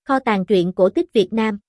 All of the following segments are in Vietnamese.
Kho tàng truyện cổ tích Việt Nam.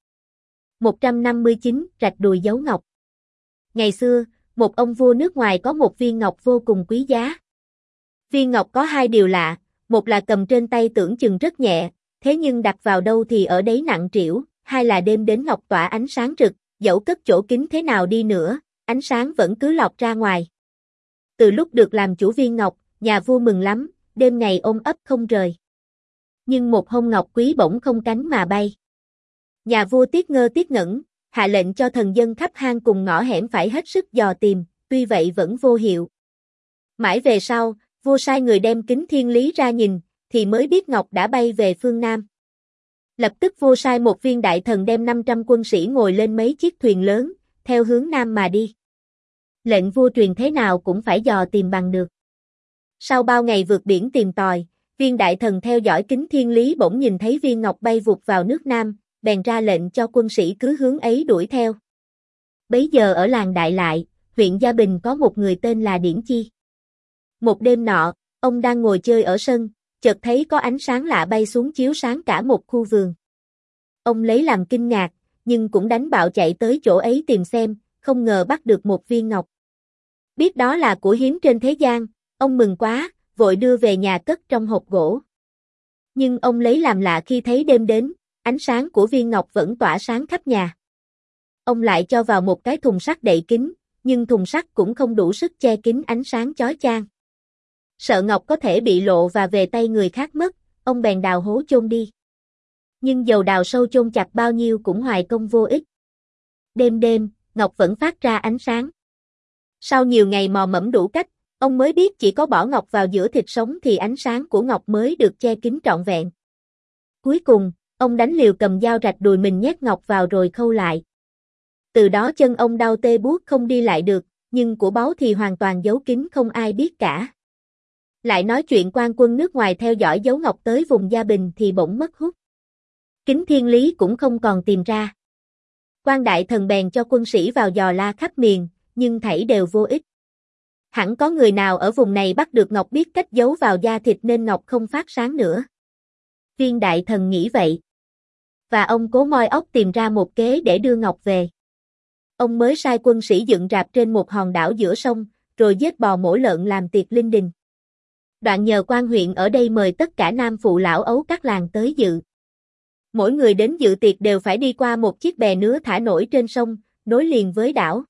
159, rạch đùi giấu ngọc. Ngày xưa, một ông vua nước ngoài có một viên ngọc vô cùng quý giá. Viên ngọc có hai điều lạ, một là cầm trên tay tưởng chừng rất nhẹ, thế nhưng đặt vào đâu thì ở đấy nặng trĩu, hai là đêm đến ngọc tỏa ánh sáng rực, dẫu cất chỗ kín thế nào đi nữa, ánh sáng vẫn cứ lọt ra ngoài. Từ lúc được làm chủ viên ngọc, nhà vua mừng lắm, đêm ngày ôm ấp không rời. Nhưng một hôm ngọc quý bỗng không cánh mà bay. Nhà vua tiếc ngơ tiếc ngẩn, hạ lệnh cho thần dân khắp hang cùng ngõ hẻm phải hết sức dò tìm, tuy vậy vẫn vô hiệu. Mãi về sau, vua sai người đem kính thiên lý ra nhìn, thì mới biết ngọc đã bay về phương Nam. Lập tức vua sai một viên đại thần đem 500 quân sĩ ngồi lên mấy chiếc thuyền lớn, theo hướng Nam mà đi. Lệnh vua truyền thế nào cũng phải dò tìm bằng được. Sau bao ngày vượt biển tìm tòi, viên đại thần theo dõi kính thiên lý bỗng nhìn thấy viên ngọc bay vụt vào nước Nam, bèn ra lệnh cho quân sĩ cứ hướng ấy đuổi theo. Bấy giờ ở làng Đại Lại, huyện Gia Bình có một người tên là Điển Chi. Một đêm nọ, ông đang ngồi chơi ở sân, chợt thấy có ánh sáng lạ bay xuống chiếu sáng cả một khu vườn. Ông lấy làm kinh ngạc, nhưng cũng đánh bạo chạy tới chỗ ấy tìm xem, không ngờ bắt được một viên ngọc. Biết đó là của hiếm trên thế gian, ông mừng quá, vội đưa về nhà cất trong hộp gỗ. Nhưng ông lấy làm lạ khi thấy đêm đến, ánh sáng của viên ngọc vẫn tỏa sáng khắp nhà. Ông lại cho vào một cái thùng sắt đậy kín, nhưng thùng sắt cũng không đủ sức che kín ánh sáng chói chang. Sợ ngọc có thể bị lộ và về tay người khác mất, ông bèn đào hố chôn đi. Nhưng dầu đào sâu chôn chặt bao nhiêu cũng hoài công vô ích. Đêm đêm, ngọc vẫn phát ra ánh sáng. Sau nhiều ngày mò mẫm đủ cách, ông mới biết chỉ có bỏ ngọc vào giữa thịt sống thì ánh sáng của ngọc mới được che kín trọn vẹn. Cuối cùng, ông đánh liều cầm dao rạch đùi mình nhét ngọc vào rồi khâu lại. Từ đó chân ông đau tê buốt không đi lại được, nhưng của báu thì hoàn toàn giấu kín không ai biết cả. Lại nói chuyện quan quân nước ngoài theo dõi dấu ngọc tới vùng Gia Bình thì bỗng mất hút. Kính thiên lý cũng không còn tìm ra. Quan đại thần bèn cho quân sĩ vào dò la khắp miền, nhưng thảy đều vô ích. Hẳn có người nào ở vùng này bắt được ngọc biết cách giấu vào da thịt nên ngọc không phát sáng nữa. Viên đại thần nghĩ vậy. Và ông cố moi óc tìm ra một kế để đưa ngọc về. Ông mới sai quân sĩ dựng rạp trên một hòn đảo giữa sông, rồi giết bò mổ lợn làm tiệc linh đình. Đoạn nhờ quan huyện ở đây mời tất cả nam phụ lão ấu các làng tới dự. Mỗi người đến dự tiệc đều phải đi qua một chiếc bè nứa thả nổi trên sông, nối liền với đảo.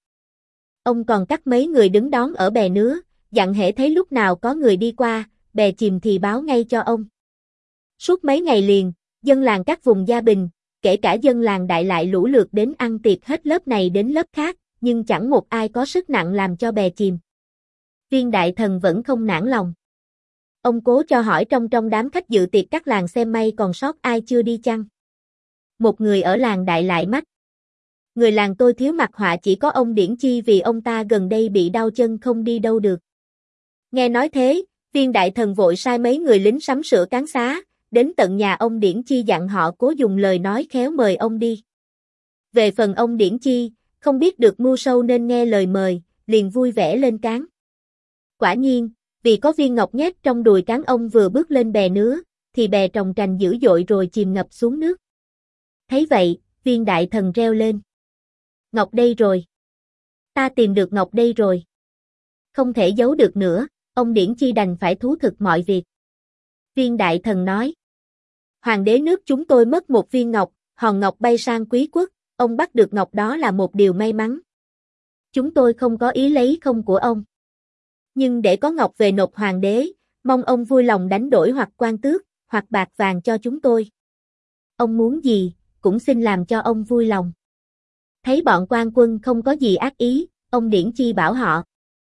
Ông còn cắt mấy người đứng đón ở bè nứa, dặn hễ thấy lúc nào có người đi qua, bè chìm thì báo ngay cho ông. Suốt mấy ngày liền, dân làng các vùng Gia Bình, kể cả dân làng Đại Lại lũ lượt đến ăn tiệc hết lớp này đến lớp khác, nhưng chẳng một ai có sức nặng làm cho bè chìm. Viên đại thần vẫn không nản lòng. Ông cố cho hỏi trong đám khách dự tiệc các làng xem may còn sót ai chưa đi chăng. Một người ở làng Đại Lại mách: người làng tôi thiếu mặt họa chỉ có ông Điển Chi vì ông ta gần đây bị đau chân không đi đâu được. Nghe nói thế, viên đại thần vội sai mấy người lính sắm sửa cán xá, đến tận nhà ông Điển Chi dặn họ cố dùng lời nói khéo mời ông đi. Về phần ông Điển Chi, không biết được mưu sâu nên nghe lời mời, liền vui vẻ lên cán. Quả nhiên, vì có viên ngọc nhét trong đùi cán ông vừa bước lên bè nứa, thì bè trồng trành dữ dội rồi chìm ngập xuống nước. Thấy vậy, viên đại thần reo lên: ngọc đây rồi! Ta tìm được ngọc đây rồi! Không thể giấu được nữa, ông Điển Chi đành phải thú thực mọi việc. Viên đại thần nói: hoàng đế nước chúng tôi mất một viên ngọc, hòn ngọc bay sang quý quốc, ông bắt được ngọc đó là một điều may mắn. Chúng tôi không có ý lấy không của ông. Nhưng để có ngọc về nộp hoàng đế, mong ông vui lòng đánh đổi hoặc quan tước, hoặc bạc vàng cho chúng tôi. Ông muốn gì, cũng xin làm cho ông vui lòng. Thấy bọn quan quân không có gì ác ý, ông Điển Chi bảo họ: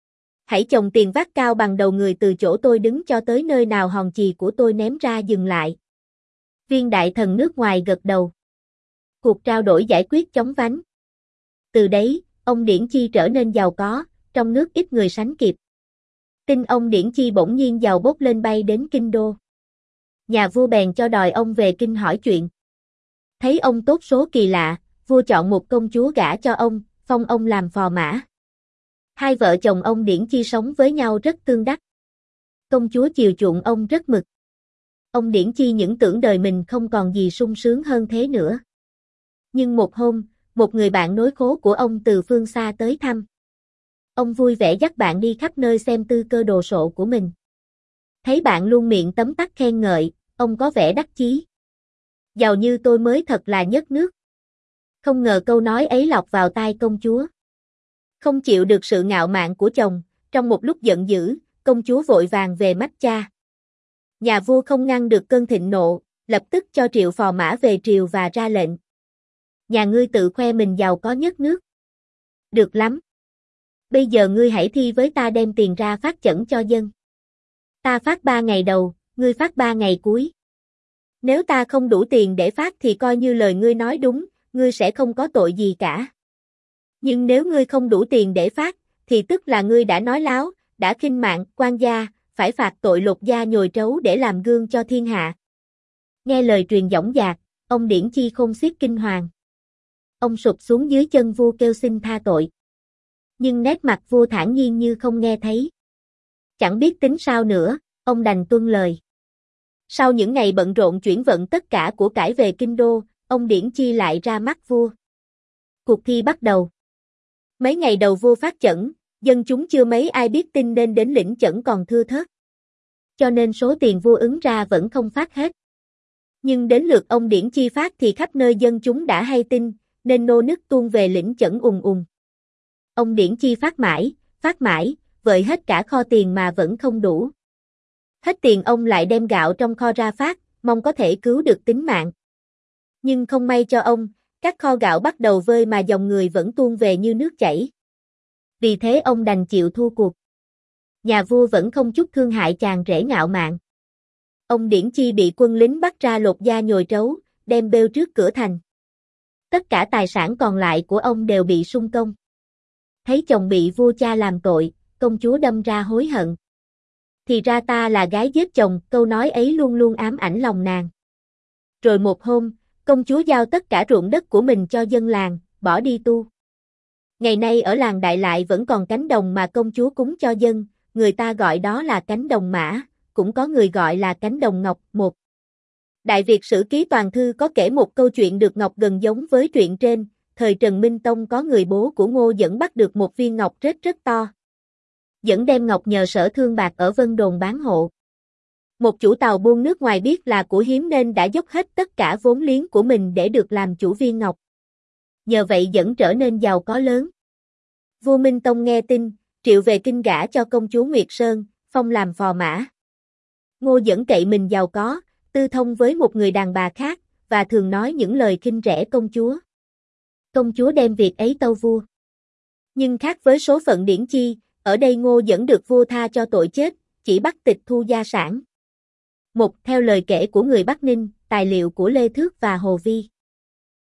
hãy chồng tiền vác cao bằng đầu người từ chỗ tôi đứng cho tới nơi nào hòn chì của tôi ném ra dừng lại. Viên đại thần nước ngoài gật đầu. Cuộc trao đổi giải quyết chóng vánh. Từ đấy, ông Điển Chi trở nên giàu có, trong nước ít người sánh kịp. Tin ông Điển Chi bỗng nhiên giàu bốc lên bay đến kinh đô. Nhà vua bèn cho đòi ông về kinh hỏi chuyện. Thấy ông tốt số kỳ lạ, vua chọn một công chúa gả cho ông, phong ông làm phò mã. Hai vợ chồng ông Điển Chi sống với nhau rất tương đắc. Công chúa chiều chuộng ông rất mực. Ông Điển Chi những tưởng đời mình không còn gì sung sướng hơn thế nữa. Nhưng một hôm, một người bạn nối khố của ông từ phương xa tới thăm. Ông vui vẻ dắt bạn đi khắp nơi xem tư cơ đồ sộ của mình. Thấy bạn luôn miệng tấm tắc khen ngợi, ông có vẻ đắc chí. Giàu như tôi mới thật là nhất nước. Không ngờ câu nói ấy lọt vào tai công chúa. Không chịu được sự ngạo mạn của chồng, trong một lúc giận dữ, công chúa vội vàng về mách cha. Nhà vua không ngăn được cơn thịnh nộ, lập tức cho triệu phò mã về triều và ra lệnh. Nhà ngươi tự khoe mình giàu có nhất nước. Được lắm. Bây giờ ngươi hãy thi với ta đem tiền ra phát chẩn cho dân. Ta phát 3 ngày đầu, ngươi phát 3 ngày cuối. Nếu ta không đủ tiền để phát thì coi như lời ngươi nói đúng, ngươi sẽ không có tội gì cả. Nhưng nếu ngươi không đủ tiền để phát, thì tức là ngươi đã nói láo, đã khinh mạng quan gia, phải phạt tội lột da nhồi trấu để làm gương cho thiên hạ. Nghe lời truyền dõng dạc, ông Điển Chi khôn xiết kinh hoàng. Ông sụp xuống dưới chân vua kêu xin tha tội. Nhưng nét mặt vua thản nhiên như không nghe thấy. Chẳng biết tính sao nữa, ông đành tuân lời. Sau những ngày bận rộn chuyển vận tất cả của cải về kinh đô, ông Điển Chi lại ra mắt vua. Cuộc thi bắt đầu. Mấy ngày đầu vua phát chẩn, dân chúng chưa mấy ai biết tin nên đến lĩnh chẩn còn thưa thớt. Cho nên số tiền vua ứng ra vẫn không phát hết. Nhưng đến lượt ông Điển Chi phát thì khắp nơi dân chúng đã hay tin, nên nô nức tuôn về lĩnh chẩn ùn ùn. Ông Điển Chi phát mãi, vợi hết cả kho tiền mà vẫn không đủ. Hết tiền ông lại đem gạo trong kho ra phát, mong có thể cứu được tính mạng. Nhưng không may cho ông, các kho gạo bắt đầu vơi mà dòng người vẫn tuôn về như nước chảy. Vì thế ông đành chịu thua cuộc. Nhà vua vẫn không chút thương hại chàng rể ngạo mạn. Ông Điển Chi bị quân lính bắt ra lột da nhồi trấu, đem bêu trước cửa thành. Tất cả tài sản còn lại của ông đều bị sung công. Thấy chồng bị vua cha làm tội, công chúa đâm ra hối hận. Thì ra ta là gái giết chồng, câu nói ấy luôn luôn ám ảnh lòng nàng. Rồi một hôm, công chúa giao tất cả ruộng đất của mình cho dân làng, bỏ đi tu. Ngày nay ở làng Đại Lại vẫn còn cánh đồng mà công chúa cúng cho dân, người ta gọi đó là cánh đồng mã, cũng có người gọi là cánh đồng ngọc. Một Đại Việt Sử Ký Toàn Thư có kể một câu chuyện được ngọc gần giống với truyện trên, thời Trần Minh Tông có người bố của Ngô Dẫn bắt được một viên ngọc rất to. Dẫn đem ngọc nhờ Sở Thương Bạc ở Vân Đồn bán hộ. Một chủ tàu buôn nước ngoài biết là của hiếm nên đã dốc hết tất cả vốn liếng của mình để được làm chủ viên ngọc. Nhờ vậy Dẫn trở nên giàu có lớn. Vua Minh Tông nghe tin, triệu về kinh gả cho công chúa Nguyệt Sơn, phong làm phò mã. Ngô Dẫn cậy mình giàu có, tư thông với một người đàn bà khác, và thường nói những lời khinh rẻ công chúa. Công chúa đem việc ấy tâu vua. Nhưng khác với số phận Điển Chi, ở đây Ngô Dẫn được vua tha cho tội chết, chỉ bắt tịch thu gia sản. Theo lời kể của người Bắc Ninh, tài liệu của Lê Thước và Hồ Vi.